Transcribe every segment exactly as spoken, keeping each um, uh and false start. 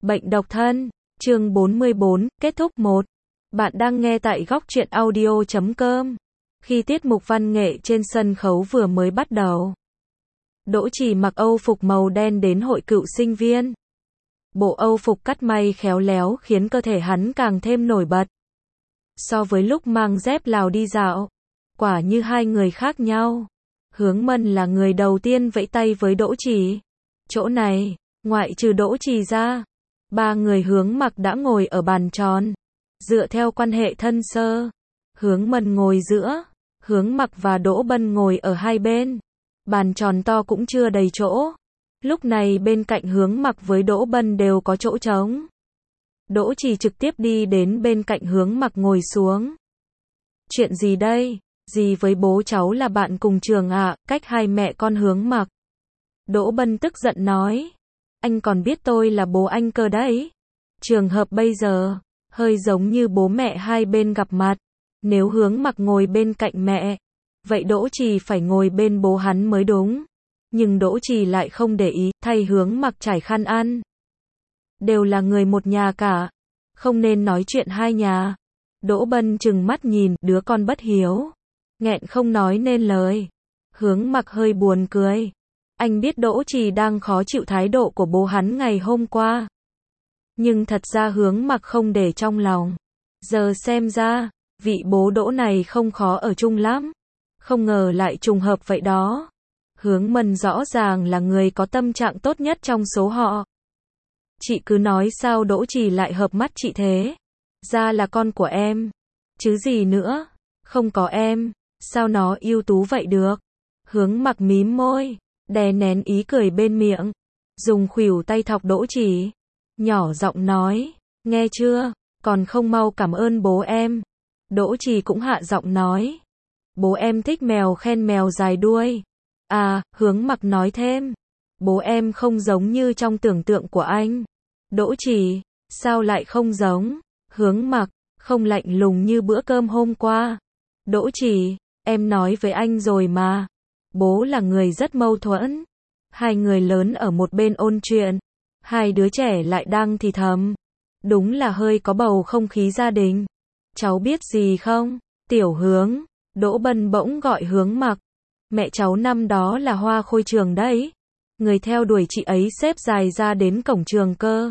Bệnh độc thân, chương bốn mươi bốn, kết thúc một. Bạn đang nghe tại góc truyện audio chấm com. Khi tiết mục văn nghệ trên sân khấu vừa mới bắt đầu, Đỗ Trì mặc âu phục màu đen đến hội cựu sinh viên. Bộ âu phục cắt may khéo léo khiến cơ thể hắn càng thêm nổi bật. So với lúc mang dép Lào đi dạo, quả như hai người khác nhau. Hướng Mân là người đầu tiên vẫy tay với Đỗ Trì. Chỗ này, ngoại trừ Đỗ Trì ra, ba người Hướng Mặc đã ngồi ở bàn tròn. Dựa theo quan hệ thân sơ, Hướng Mân ngồi giữa, Hướng Mặc và Đỗ Bân ngồi ở hai bên. Bàn tròn to cũng chưa đầy chỗ. Lúc này bên cạnh Hướng Mặc với Đỗ Bân đều có chỗ trống. Đỗ Trì trực tiếp đi đến bên cạnh Hướng Mặc ngồi xuống. Chuyện gì đây? Dì với bố cháu là bạn cùng trường ạ, à, cách hai mẹ con Hướng Mặc. Đỗ Bân tức giận nói. Anh còn biết tôi là bố anh cơ đấy. Trường hợp bây giờ, hơi giống như bố mẹ hai bên gặp mặt. Nếu Hướng Mặc ngồi bên cạnh mẹ, vậy Đỗ Trì phải ngồi bên bố hắn mới đúng. Nhưng Đỗ Trì lại không để ý, thay Hướng Mặc trải khăn ăn. Đều là người một nhà cả, không nên nói chuyện hai nhà. Đỗ Bân trừng mắt nhìn, đứa con bất hiếu, nghẹn không nói nên lời. Hướng Mặc hơi buồn cười. Anh biết Đỗ Trì đang khó chịu thái độ của bố hắn ngày hôm qua. Nhưng thật ra Hướng Mặc không để trong lòng. Giờ xem ra, vị bố Đỗ này không khó ở chung lắm. Không ngờ lại trùng hợp vậy đó. Hướng Mân rõ ràng là người có tâm trạng tốt nhất trong số họ. Chị cứ nói sao Đỗ Trì lại hợp mắt chị thế? Ra là con của em. Chứ gì nữa? Không có em, sao nó ưu tú vậy được? Hướng Mặc mím môi, đè nén ý cười bên miệng. Dùng khuỷu tay thọc Đỗ Trì. Nhỏ giọng nói, nghe chưa? Còn không mau cảm ơn bố em. Đỗ Trì cũng hạ giọng nói. Bố em thích mèo khen mèo dài đuôi. À, Hướng Mặc nói thêm. Bố em không giống như trong tưởng tượng của anh. Đỗ Trì, sao lại không giống? Hướng Mặc, không lạnh lùng như bữa cơm hôm qua. Đỗ Trì, em nói với anh rồi mà. Bố là người rất mâu thuẫn. Hai người lớn ở một bên ôn chuyện. Hai đứa trẻ lại đang thì thầm. Đúng là hơi có bầu không khí gia đình. Cháu biết gì không? Tiểu Hướng. Đỗ Bân bỗng gọi Hướng Mặc. Mẹ cháu năm đó là hoa khôi trường đấy. Người theo đuổi chị ấy xếp dài ra đến cổng trường cơ.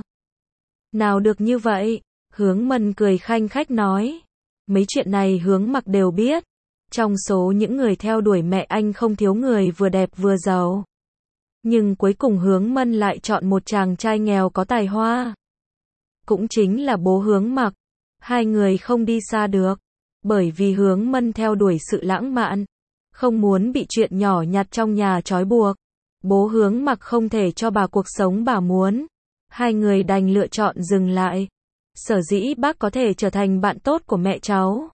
Nào được như vậy? Hướng Mân cười khanh khách nói. Mấy chuyện này Hướng Mặc đều biết. Trong số những người theo đuổi mẹ anh không thiếu người vừa đẹp vừa giàu. Nhưng cuối cùng Hướng Mân lại chọn một chàng trai nghèo có tài hoa. Cũng chính là bố Hướng Mặc. Hai người không đi xa được. Bởi vì Hướng Mân theo đuổi sự lãng mạn. Không muốn bị chuyện nhỏ nhặt trong nhà trói buộc. Bố Hướng Mặc không thể cho bà cuộc sống bà muốn. Hai người đành lựa chọn dừng lại. Sở dĩ bác có thể trở thành bạn tốt của mẹ cháu.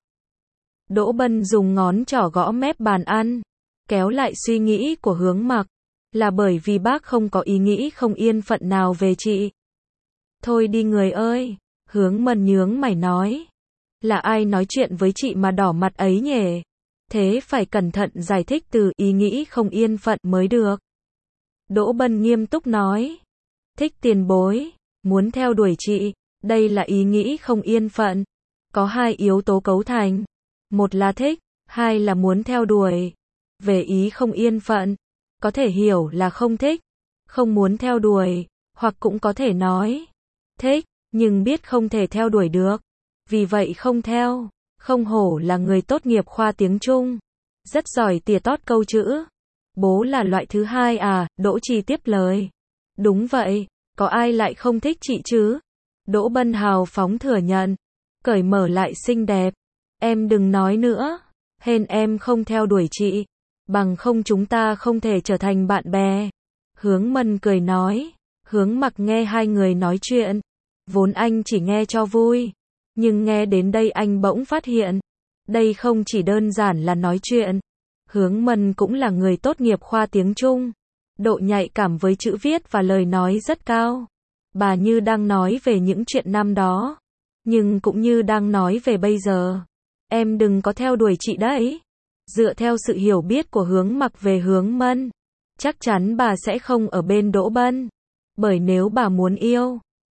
Đỗ Bân dùng ngón trỏ gõ mép bàn ăn. Kéo lại suy nghĩ của Hướng Mặc. Là bởi vì bác không có ý nghĩ không yên phận nào về chị. Thôi đi người ơi. Hướng Mân nhướng mày nói. Là ai nói chuyện với chị mà đỏ mặt ấy nhỉ? Thế phải cẩn thận giải thích từ ý nghĩ không yên phận mới được. Đỗ Bân nghiêm túc nói. Thích tiền bối, muốn theo đuổi chị, đây là ý nghĩ không yên phận. Có hai yếu tố cấu thành. Một là thích, hai là muốn theo đuổi. Về ý không yên phận, có thể hiểu là không thích, không muốn theo đuổi, hoặc cũng có thể nói thích, nhưng biết không thể theo đuổi được. Vì vậy không theo. Không hổ là người tốt nghiệp khoa tiếng Trung. Rất giỏi tỉa tót câu chữ. Bố là loại thứ hai à? Đỗ Trì tiếp lời. Đúng vậy, có ai lại không thích chị chứ? Đỗ Bân hào phóng thừa nhận. Cởi mở lại xinh đẹp. Em đừng nói nữa. Hên em không theo đuổi chị. Bằng không chúng ta không thể trở thành bạn bè. Hướng Mân cười nói. Hướng Mặc nghe hai người nói chuyện. Vốn anh chỉ nghe cho vui. Nhưng nghe đến đây anh bỗng phát hiện. Đây không chỉ đơn giản là nói chuyện. Hướng Mân cũng là người tốt nghiệp khoa tiếng Trung. Độ nhạy cảm với chữ viết và lời nói rất cao. Bà như đang nói về những chuyện năm đó. Nhưng cũng như đang nói về bây giờ. Em đừng có theo đuổi chị đấy. Dựa theo sự hiểu biết của Hướng Mặc về Hướng Mân, chắc chắn bà sẽ không ở bên Đỗ Bân. Bởi nếu bà muốn yêu,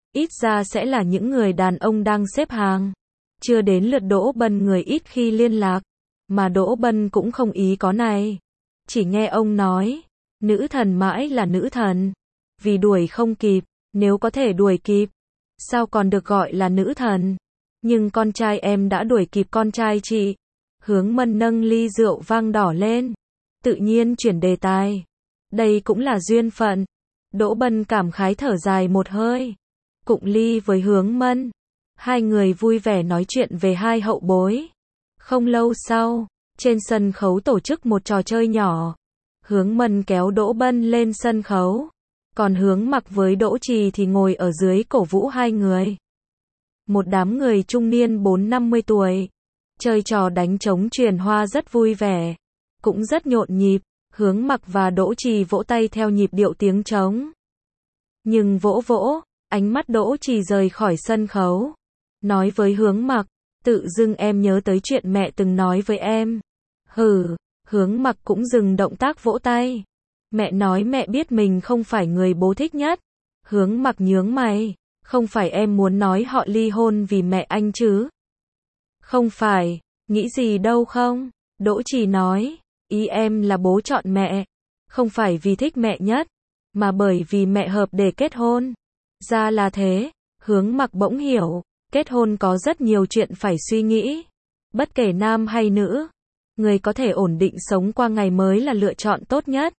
ít ra sẽ là những người đàn ông đang xếp hàng. Chưa đến lượt Đỗ Bân người ít khi liên lạc, mà Đỗ Bân cũng không ý có này. Chỉ nghe ông nói, nữ thần mãi là nữ thần, vì đuổi không kịp, nếu có thể đuổi kịp, sao còn được gọi là nữ thần. Nhưng con trai em đã đuổi kịp con trai chị. Hướng Mân nâng ly rượu vang đỏ lên, tự nhiên chuyển đề tài. Đây cũng là duyên phận. Đỗ Bân cảm khái thở dài một hơi, cụng ly với Hướng Mân. Hai người vui vẻ nói chuyện về hai hậu bối. Không lâu sau, trên sân khấu tổ chức một trò chơi nhỏ. Hướng Mân kéo Đỗ Bân lên sân khấu, còn Hướng Mặc với Đỗ Trì thì ngồi ở dưới cổ vũ hai người. Một đám người trung niên bốn năm mươi tuổi, chơi trò đánh trống truyền hoa rất vui vẻ, cũng rất nhộn nhịp. Hướng Mặc và Đỗ Trì vỗ tay theo nhịp điệu tiếng trống. Nhưng vỗ vỗ, ánh mắt Đỗ Trì rời khỏi sân khấu, nói với Hướng Mặc, tự dưng em nhớ tới chuyện mẹ từng nói với em. Hừ, Hướng Mặc cũng dừng động tác vỗ tay. Mẹ nói mẹ biết mình không phải người bố thích nhất. Hướng Mặc nhướng mày, không phải em muốn nói họ ly hôn vì mẹ anh chứ? Không phải, nghĩ gì đâu không? Đỗ Trì nói, ý em là bố chọn mẹ, không phải vì thích mẹ nhất, mà bởi vì mẹ hợp để kết hôn. Ra là thế. Hướng Mặc bỗng hiểu, kết hôn có rất nhiều chuyện phải suy nghĩ. Bất kể nam hay nữ, người có thể ổn định sống qua ngày mới là lựa chọn tốt nhất.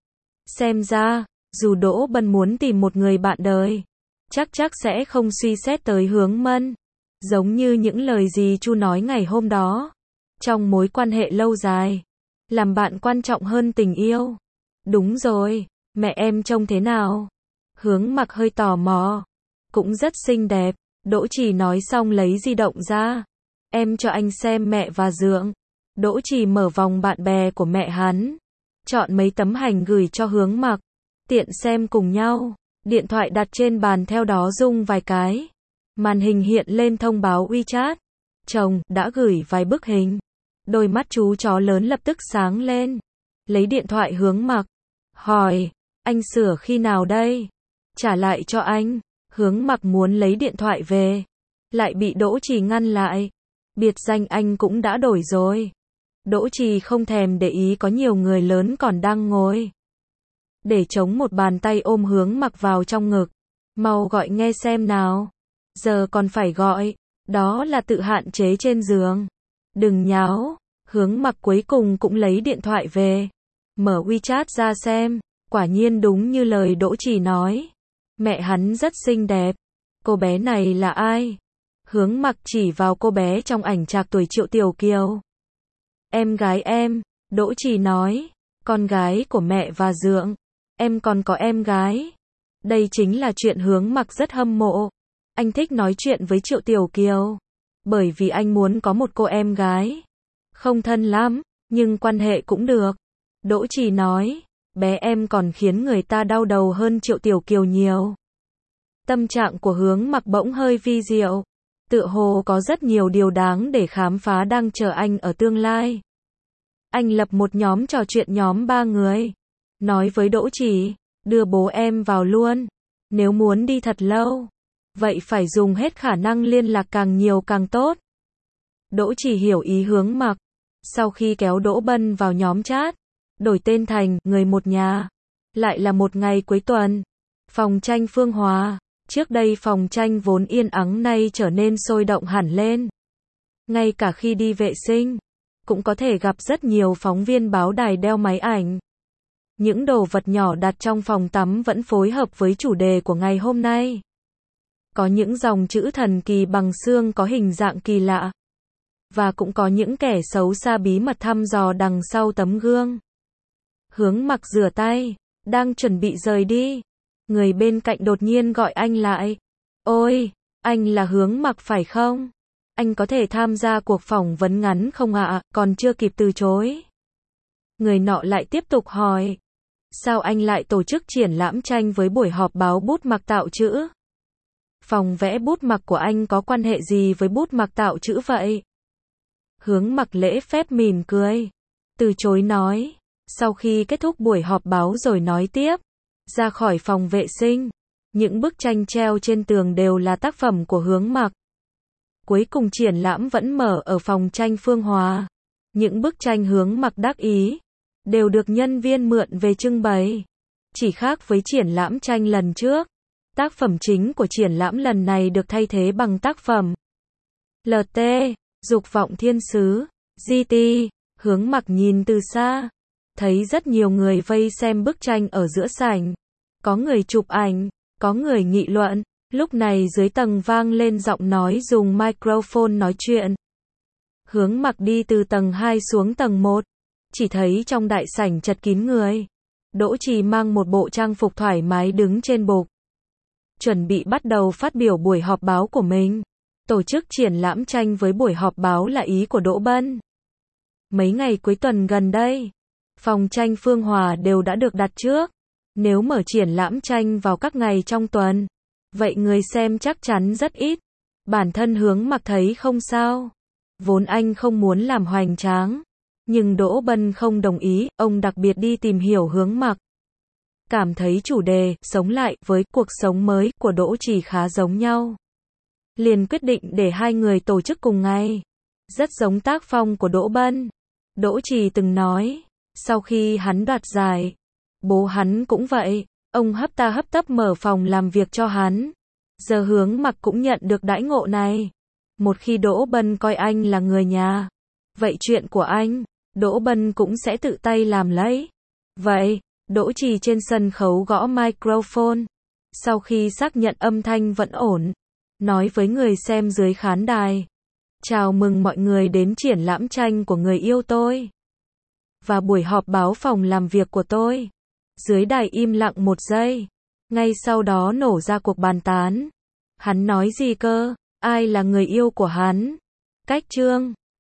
Xem ra, dù Đỗ Bân muốn tìm một người bạn đời, chắc chắc sẽ không suy xét tới Hướng Mân. Giống như những lời gì Chu nói ngày hôm đó. Trong mối quan hệ lâu dài, làm bạn quan trọng hơn tình yêu. Đúng rồi, mẹ em trông thế nào? Hướng Mặc hơi tò mò. Cũng rất xinh đẹp. Đỗ Trì nói xong lấy di động ra. Em cho anh xem mẹ và Dượng. Đỗ Trì mở vòng bạn bè của mẹ hắn, chọn mấy tấm ảnh gửi cho Hướng Mặc, tiện xem cùng nhau. Điện thoại đặt trên bàn theo đó rung vài cái. Màn hình hiện lên thông báo WeChat. Chồng đã gửi vài bức hình. Đôi mắt chú chó lớn lập tức sáng lên. Lấy điện thoại Hướng Mặc, hỏi, anh sửa khi nào đây? Trả lại cho anh. Hướng Mặc muốn lấy điện thoại về, lại bị Đỗ Trì ngăn lại. Biệt danh anh cũng đã đổi rồi. Đỗ Trì không thèm để ý có nhiều người lớn còn đang ngồi, để chống một bàn tay ôm Hướng Mặc vào trong ngực. Mau gọi nghe xem nào. Giờ còn phải gọi, đó là tự hạn chế trên giường. Đừng nháo. Hướng Mặc cuối cùng cũng lấy điện thoại về, mở WeChat ra xem. Quả nhiên đúng như lời Đỗ Trì nói, mẹ hắn rất xinh đẹp. Cô bé này là ai? Hướng Mặc chỉ vào cô bé trong ảnh trạc tuổi Triệu Tiểu Kiều. Em gái em. Đỗ Trì nói, con gái của mẹ và Dượng. Em còn có em gái. Đây chính là chuyện Hướng Mặc rất hâm mộ. Anh thích nói chuyện với Triệu Tiểu Kiều, bởi vì anh muốn có một cô em gái. Không thân lắm, nhưng quan hệ cũng được. Đỗ Trì nói, bé em còn khiến người ta đau đầu hơn Triệu Tiểu Kiều nhiều. Tâm trạng của Hướng Mặc bỗng hơi vi diệu. Tựa hồ có rất nhiều điều đáng để khám phá đang chờ anh ở tương lai. Anh lập một nhóm trò chuyện nhóm ba người. Nói với Đỗ Trì, đưa bố em vào luôn. Nếu muốn đi thật lâu, vậy phải dùng hết khả năng liên lạc càng nhiều càng tốt. Đỗ Trì hiểu ý Hướng Mặc. Sau khi kéo Đỗ Bân vào nhóm chat, đổi tên thành người một nhà. Lại là một ngày cuối tuần. Phòng tranh Phương Hòa. Trước đây phòng tranh vốn yên ắng nay trở nên sôi động hẳn lên. Ngay cả khi đi vệ sinh, cũng có thể gặp rất nhiều phóng viên báo đài đeo máy ảnh. Những đồ vật nhỏ đặt trong phòng tắm vẫn phối hợp với chủ đề của ngày hôm nay. Có những dòng chữ thần kỳ bằng xương có hình dạng kỳ lạ. Và cũng có những kẻ xấu xa bí mật thăm dò đằng sau tấm gương. Hướng Mặc rửa tay, đang chuẩn bị rời đi. Người bên cạnh đột nhiên gọi anh lại. Ôi, anh là Hướng Mặc phải không? Anh có thể tham gia cuộc phỏng vấn ngắn không ạ? À? Còn chưa kịp từ chối. Người nọ lại tiếp tục hỏi. Sao anh lại tổ chức triển lãm tranh với buổi họp báo bút mặc tạo chữ? Phòng vẽ bút mặc của anh có quan hệ gì với bút mặc tạo chữ vậy? Hướng Mặc lễ phép mỉm cười, từ chối nói. Sau khi kết thúc buổi họp báo rồi nói tiếp. Ra khỏi phòng vệ sinh, Những bức tranh treo trên tường đều là tác phẩm của Hướng Mặc. Cuối cùng triển lãm vẫn mở ở phòng tranh Phương Hòa. Những bức tranh Hướng Mặc đắc ý, đều được nhân viên mượn về trưng bày. Chỉ khác với triển lãm tranh lần trước, tác phẩm chính của triển lãm lần này được thay thế bằng tác phẩm lờ tê, Dục vọng thiên sứ, giê tê. Hướng Mặc nhìn từ xa, thấy rất nhiều người vây xem bức tranh ở giữa sảnh. Có người chụp ảnh, có người nghị luận. Lúc này dưới tầng vang lên giọng nói dùng microphone nói chuyện. Hướng Mặc đi từ tầng hai xuống tầng một, chỉ thấy trong đại sảnh chật kín người. Đỗ Trì mang một bộ trang phục thoải mái đứng trên bục, chuẩn bị bắt đầu phát biểu buổi họp báo của mình. Tổ chức triển lãm tranh với buổi họp báo là ý của Đỗ Bân. Mấy ngày cuối tuần gần đây, phòng tranh Phương Hòa đều đã được đặt trước. Nếu mở triển lãm tranh vào các ngày trong tuần, vậy người xem chắc chắn rất ít. Bản thân Hướng Mặc thấy không sao. Vốn anh không muốn làm hoành tráng, nhưng Đỗ Bân không đồng ý, ông đặc biệt đi tìm hiểu Hướng Mặc. Cảm thấy chủ đề, sống lại, với cuộc sống mới của Đỗ Trì khá giống nhau. Liền quyết định để hai người tổ chức cùng ngày. Rất giống tác phong của Đỗ Bân. Đỗ Trì từng nói, sau khi hắn đoạt giải, bố hắn cũng vậy, ông hấp ta hấp tấp mở phòng làm việc cho hắn. Giờ Hướng Mặc cũng nhận được đãi ngộ này. Một khi Đỗ Bân coi anh là người nhà, vậy chuyện của anh, Đỗ Bân cũng sẽ tự tay làm lấy. Vậy, Đỗ Trì trên sân khấu gõ microphone. Sau khi xác nhận âm thanh vẫn ổn, nói với người xem dưới khán đài. Chào mừng mọi người đến triển lãm tranh của người yêu tôi. Và buổi họp báo phòng làm việc của tôi. Dưới đài im lặng một giây. Ngay sau đó nổ ra cuộc bàn tán. Hắn nói gì cơ? Ai là người yêu của hắn? Cách chương